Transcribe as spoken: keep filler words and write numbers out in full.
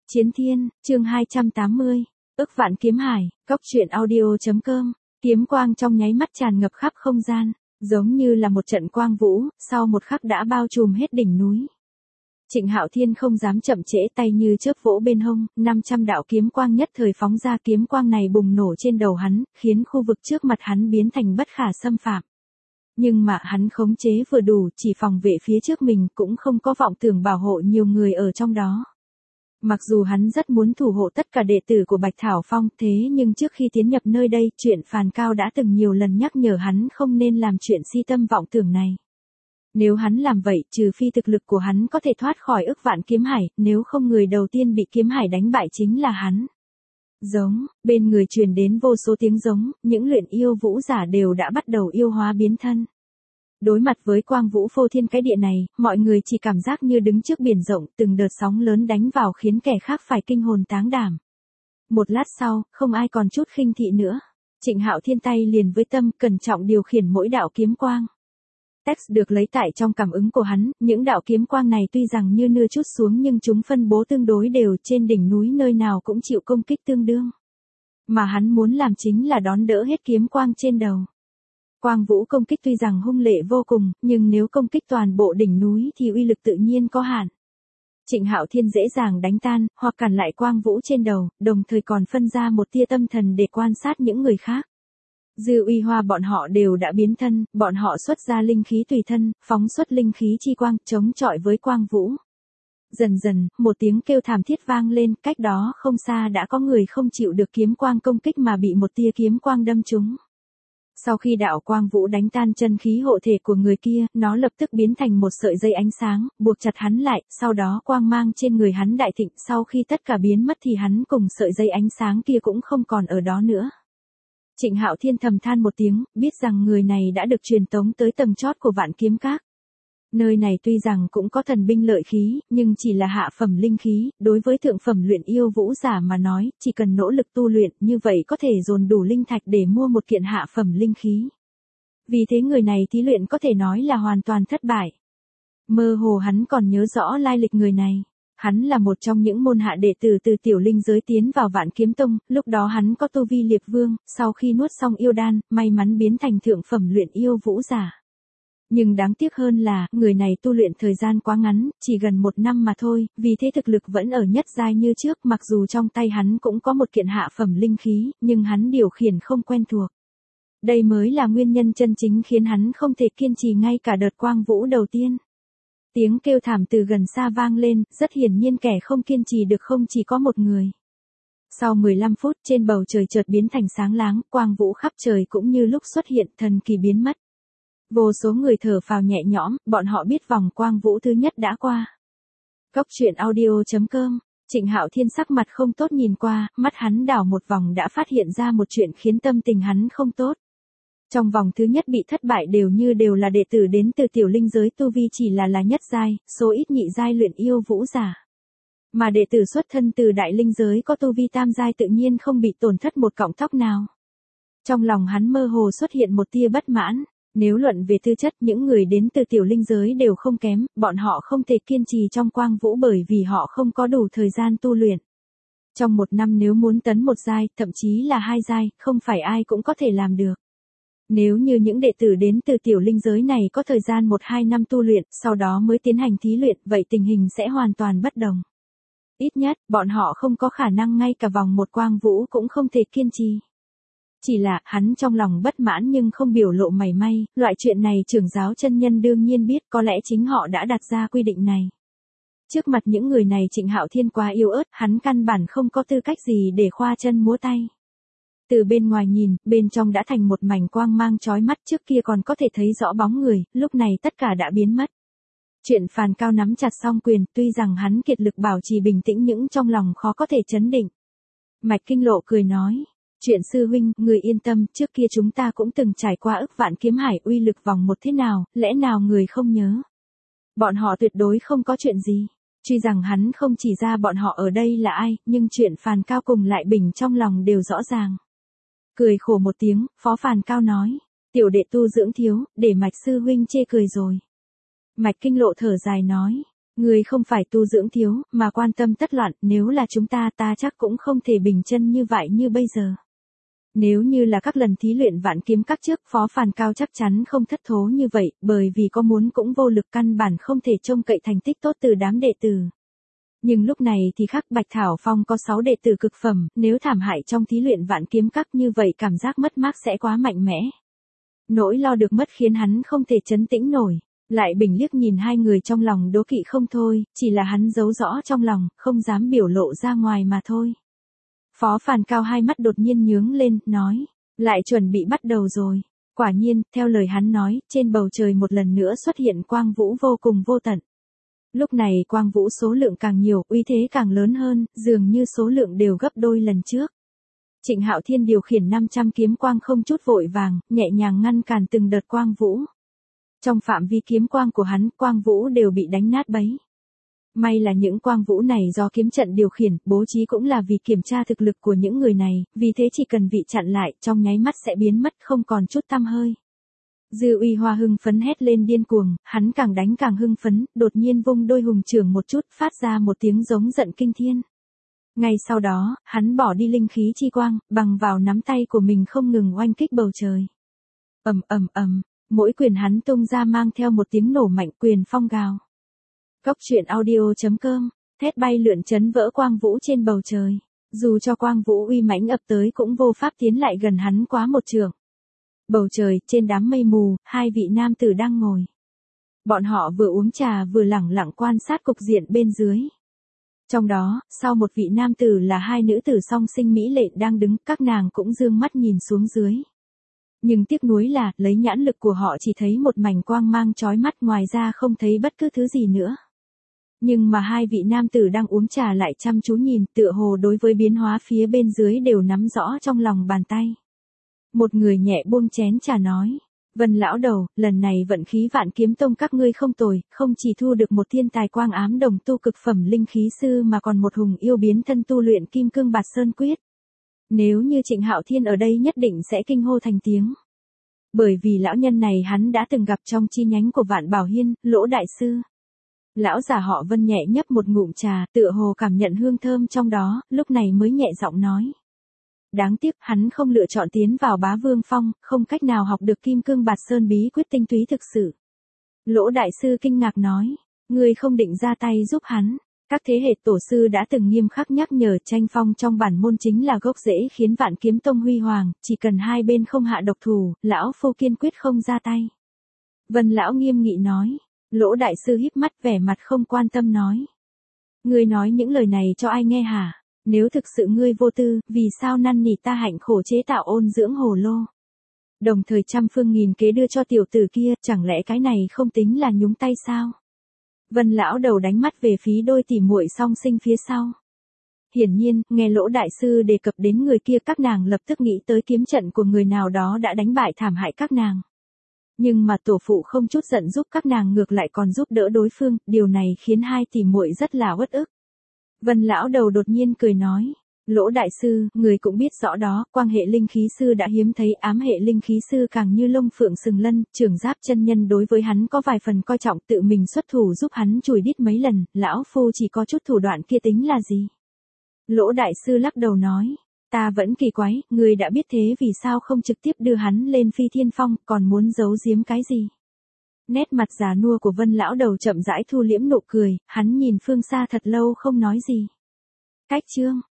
Chiến Thiên, chương hai trăm tám mươi, ức vạn kiếm hải, cốc truyện audio.com, kiếm quang trong nháy mắt tràn ngập khắp không gian, giống như là một trận quang vũ, sau một khắc đã bao trùm hết đỉnh núi. Trịnh Hạo Thiên không dám chậm trễ, tay như chớp vỗ bên hông, năm trăm đạo kiếm quang nhất thời phóng ra, kiếm quang này bùng nổ trên đầu hắn, khiến khu vực trước mặt hắn biến thành bất khả xâm phạm. Nhưng mà hắn khống chế vừa đủ, chỉ phòng vệ phía trước mình, cũng không có vọng tưởng bảo hộ nhiều người ở trong đó. Mặc dù hắn rất muốn thủ hộ tất cả đệ tử của Bạch Thảo Phong, thế nhưng trước khi tiến nhập nơi đây, chuyện Phàn Cao đã từng nhiều lần nhắc nhở hắn không nên làm chuyện si tâm vọng tưởng này. Nếu hắn làm vậy, trừ phi thực lực của hắn có thể thoát khỏi ức vạn kiếm hải, nếu không người đầu tiên bị kiếm hải đánh bại chính là hắn. Giống, bên người truyền đến vô số tiếng giống, những luyện yêu vũ giả đều đã bắt đầu yêu hóa biến thân. Đối mặt với quang vũ phô thiên cái địa này, mọi người chỉ cảm giác như đứng trước biển rộng, từng đợt sóng lớn đánh vào khiến kẻ khác phải kinh hồn táng đảm. Một lát sau, không ai còn chút khinh thị nữa. Trịnh Hạo Thiên tay liền với tâm, cẩn trọng điều khiển mỗi đạo kiếm quang. Text được lấy tại trong cảm ứng của hắn, những đạo kiếm quang này tuy rằng như nưa chút xuống nhưng chúng phân bố tương đối đều, trên đỉnh núi nơi nào cũng chịu công kích tương đương. Mà hắn muốn làm chính là đón đỡ hết kiếm quang trên đầu. Quang vũ công kích tuy rằng hung lệ vô cùng, nhưng nếu công kích toàn bộ đỉnh núi thì uy lực tự nhiên có hạn. Trịnh Hạo Thiên dễ dàng đánh tan, hoặc cản lại quang vũ trên đầu, đồng thời còn phân ra một tia tâm thần để quan sát những người khác. Dư Uy Hoa bọn họ đều đã biến thân, bọn họ xuất ra linh khí tùy thân, phóng xuất linh khí chi quang, chống chọi với quang vũ. Dần dần, một tiếng kêu thảm thiết vang lên, cách đó không xa đã có người không chịu được kiếm quang công kích mà bị một tia kiếm quang đâm trúng. Sau khi đạo quang vũ đánh tan chân khí hộ thể của người kia, nó lập tức biến thành một sợi dây ánh sáng, buộc chặt hắn lại, sau đó quang mang trên người hắn đại thịnh, sau khi tất cả biến mất thì hắn cùng sợi dây ánh sáng kia cũng không còn ở đó nữa. Trịnh Hạo Thiên thầm than một tiếng, biết rằng người này đã được truyền tống tới tầng chót của Vạn Kiếm Các. Nơi này tuy rằng cũng có thần binh lợi khí, nhưng chỉ là hạ phẩm linh khí, đối với thượng phẩm luyện yêu vũ giả mà nói, chỉ cần nỗ lực tu luyện, như vậy có thể dồn đủ linh thạch để mua một kiện hạ phẩm linh khí. Vì thế người này thí luyện có thể nói là hoàn toàn thất bại. Mơ hồ hắn còn nhớ rõ lai lịch người này. Hắn là một trong những môn hạ đệ tử từ tiểu linh giới tiến vào Vạn Kiếm Tông, lúc đó hắn có tu vi liệt vương, sau khi nuốt xong yêu đan, may mắn biến thành thượng phẩm luyện yêu vũ giả. Nhưng đáng tiếc hơn là, người này tu luyện thời gian quá ngắn, chỉ gần một năm mà thôi, vì thế thực lực vẫn ở nhất giai như trước, mặc dù trong tay hắn cũng có một kiện hạ phẩm linh khí, nhưng hắn điều khiển không quen thuộc. Đây mới là nguyên nhân chân chính khiến hắn không thể kiên trì ngay cả đợt quang vũ đầu tiên. Tiếng kêu thảm từ gần xa vang lên, rất hiển nhiên kẻ không kiên trì được không chỉ có một người. Sau mười lăm phút, trên bầu trời chợt biến thành sáng láng, quang vũ khắp trời cũng như lúc xuất hiện, thần kỳ biến mất. Vô số người thở phào nhẹ nhõm, bọn họ biết vòng quang vũ thứ nhất đã qua. Cốc truyện audio.com, Trịnh Hạo Thiên sắc mặt không tốt nhìn qua, mắt hắn đảo một vòng đã phát hiện ra một chuyện khiến tâm tình hắn không tốt. Trong vòng thứ nhất bị thất bại đều như đều là đệ tử đến từ tiểu linh giới, tu vi chỉ là là nhất giai, số ít nhị giai luyện yêu vũ giả. Mà đệ tử xuất thân từ đại linh giới có tu vi tam giai tự nhiên không bị tổn thất một cọng tóc nào. Trong lòng hắn mơ hồ xuất hiện một tia bất mãn. Nếu luận về tư chất, những người đến từ tiểu linh giới đều không kém, bọn họ không thể kiên trì trong quang vũ bởi vì họ không có đủ thời gian tu luyện. Trong một năm nếu muốn tấn một giai, thậm chí là hai giai, không phải ai cũng có thể làm được. Nếu như những đệ tử đến từ tiểu linh giới này có thời gian một hai năm tu luyện, sau đó mới tiến hành thí luyện, vậy tình hình sẽ hoàn toàn bất đồng. Ít nhất, bọn họ không có khả năng ngay cả vòng một quang vũ cũng không thể kiên trì. Chỉ là, hắn trong lòng bất mãn nhưng không biểu lộ mảy may, loại chuyện này trưởng giáo chân nhân đương nhiên biết, có lẽ chính họ đã đặt ra quy định này. Trước mặt những người này Trịnh Hạo Thiên quá yếu ớt, hắn căn bản không có tư cách gì để khoa chân múa tay. Từ bên ngoài nhìn, bên trong đã thành một mảnh quang mang chói mắt, trước kia còn có thể thấy rõ bóng người, lúc này tất cả đã biến mất. Chuyện Phàn Cao nắm chặt song quyền, tuy rằng hắn kiệt lực bảo trì bình tĩnh nhưng trong lòng khó có thể chấn định. Mạch Kinh Lộ cười nói. Chuyện sư huynh, người yên tâm, trước kia chúng ta cũng từng trải qua ức vạn kiếm hải, uy lực vòng một thế nào, lẽ nào người không nhớ. Bọn họ tuyệt đối không có chuyện gì. Tuy rằng hắn không chỉ ra bọn họ ở đây là ai, nhưng chuyện Phàn Cao cùng Lại Bình trong lòng đều rõ ràng. Cười khổ một tiếng, Phó Phàn Cao nói, tiểu đệ tu dưỡng thiếu, để Mạch sư huynh chê cười rồi. Mạch Kinh Lộ thở dài nói, Ngươi không phải tu dưỡng thiếu, mà quan tâm tất loạn, nếu là chúng ta ta chắc cũng không thể bình chân như vậy như bây giờ. Nếu như là các lần thí luyện vạn kiếm các trước, Phó Phàn Cao chắc chắn không thất thố như vậy, bởi vì có muốn cũng vô lực, căn bản không thể trông cậy thành tích tốt từ đám đệ tử. Nhưng lúc này thì khác, Bạch Thảo Phong có sáu đệ tử cực phẩm, nếu thảm hại trong thí luyện vạn kiếm các như vậy cảm giác mất mát sẽ quá mạnh mẽ. Nỗi lo được mất khiến hắn không thể trấn tĩnh nổi. Lại bình liếc nhìn hai người trong lòng đố kỵ không thôi, chỉ là hắn giấu rõ trong lòng, không dám biểu lộ ra ngoài mà thôi. Phó Phàn Cao hai mắt đột nhiên nhướng lên, nói, lại chuẩn bị bắt đầu rồi. Quả nhiên, theo lời hắn nói, trên bầu trời một lần nữa xuất hiện quang vũ vô cùng vô tận. Lúc này quang vũ số lượng càng nhiều, uy thế càng lớn hơn, dường như số lượng đều gấp đôi lần trước. Trịnh Hạo Thiên điều khiển năm trăm kiếm quang không chút vội vàng, nhẹ nhàng ngăn cản từng đợt quang vũ. Trong phạm vi kiếm quang của hắn, quang vũ đều bị đánh nát bấy. May là những quang vũ này do kiếm trận điều khiển, bố trí cũng là vì kiểm tra thực lực của những người này, vì thế chỉ cần vị chặn lại, trong nháy mắt sẽ biến mất không còn chút tăm hơi. Dư Uy Hoa hưng phấn hét lên điên cuồng, hắn càng đánh càng hưng phấn, đột nhiên vung đôi hùng chưởng một chút, phát ra một tiếng giống giận kinh thiên. Ngay sau đó, hắn bỏ đi linh khí chi quang, bằng vào nắm tay của mình không ngừng oanh kích bầu trời. Ầm ầm ầm, mỗi quyền hắn tung ra mang theo một tiếng nổ mạnh, quyền phong gào. Cốc truyện audio chấm com, thét bay lượn chấn vỡ quang vũ trên bầu trời. Dù cho quang vũ uy mãnh ập tới cũng vô pháp tiến lại gần hắn quá một trượng. Bầu trời, trên đám mây mù, hai vị nam tử đang ngồi. Bọn họ vừa uống trà vừa lẳng lặng quan sát cục diện bên dưới. Trong đó, sau một vị nam tử là hai nữ tử song sinh mỹ lệ đang đứng, các nàng cũng dương mắt nhìn xuống dưới. Nhưng tiếc nuối là, lấy nhãn lực của họ chỉ thấy một mảnh quang mang chói mắt, ngoài ra không thấy bất cứ thứ gì nữa. Nhưng mà hai vị nam tử đang uống trà lại chăm chú nhìn, tựa hồ đối với biến hóa phía bên dưới đều nắm rõ trong lòng bàn tay. Một người nhẹ buông chén trà nói, Vân lão đầu, lần này vận khí Vạn Kiếm Tông các ngươi không tồi, không chỉ thu được một thiên tài quang ám đồng tu cực phẩm linh khí sư mà còn một hùng yêu biến thân tu luyện Kim Cương Bạt Sơn Quyết. Nếu như Trịnh Hạo Thiên ở đây nhất định sẽ kinh hô thành tiếng. Bởi vì lão nhân này hắn đã từng gặp trong chi nhánh của Vạn Bảo Hiên, Lỗ đại sư. Lão già họ Vân nhẹ nhấp một ngụm trà, tựa hồ cảm nhận hương thơm trong đó, lúc này mới nhẹ giọng nói. Đáng tiếc, hắn không lựa chọn tiến vào Bá Vương Phong, không cách nào học được Kim Cương Bạt Sơn bí quyết tinh túy thực sự. Lỗ đại sư kinh ngạc nói, ngươi không định ra tay giúp hắn. Các thế hệ tổ sư đã từng nghiêm khắc nhắc nhở, tranh phong trong bản môn chính là gốc rễ khiến Vạn Kiếm Tông huy hoàng, chỉ cần hai bên không hạ độc thủ, lão phu kiên quyết không ra tay. Vân lão nghiêm nghị nói. Lỗ đại sư híp mắt vẻ mặt không quan tâm nói. Ngươi nói những lời này cho ai nghe hả? Nếu thực sự ngươi vô tư, vì sao năn nỉ ta hạnh khổ chế tạo ôn dưỡng hồ lô? Đồng thời trăm phương nghìn kế đưa cho tiểu tử kia, chẳng lẽ cái này không tính là nhúng tay sao? Vân lão đầu đánh mắt về phía đôi tỉ muội song sinh phía sau. Hiển nhiên, nghe Lỗ đại sư đề cập đến người kia, các nàng lập tức nghĩ tới kiếm trận của người nào đó đã đánh bại thảm hại các nàng. Nhưng mà tổ phụ không chút giận giúp các nàng, ngược lại còn giúp đỡ đối phương, điều này khiến hai tỷ muội rất là uất ức. Vân lão đầu đột nhiên cười nói, Lỗ đại sư, người cũng biết rõ đó, quang hệ linh khí sư đã hiếm thấy, ám hệ linh khí sư càng như lông phượng sừng lân, Trưởng Giáp chân nhân đối với hắn có vài phần coi trọng, tự mình xuất thủ giúp hắn chùi đít mấy lần, lão phu chỉ có chút thủ đoạn kia tính là gì? Lỗ đại sư lắc đầu nói. Ta vẫn kỳ quái, người đã biết thế vì sao không trực tiếp đưa hắn lên Phi Thiên Phong, còn muốn giấu giếm cái gì? Nét mặt già nua của Vân lão đầu chậm rãi thu liễm nụ cười, hắn nhìn phương xa thật lâu không nói gì. Cách chương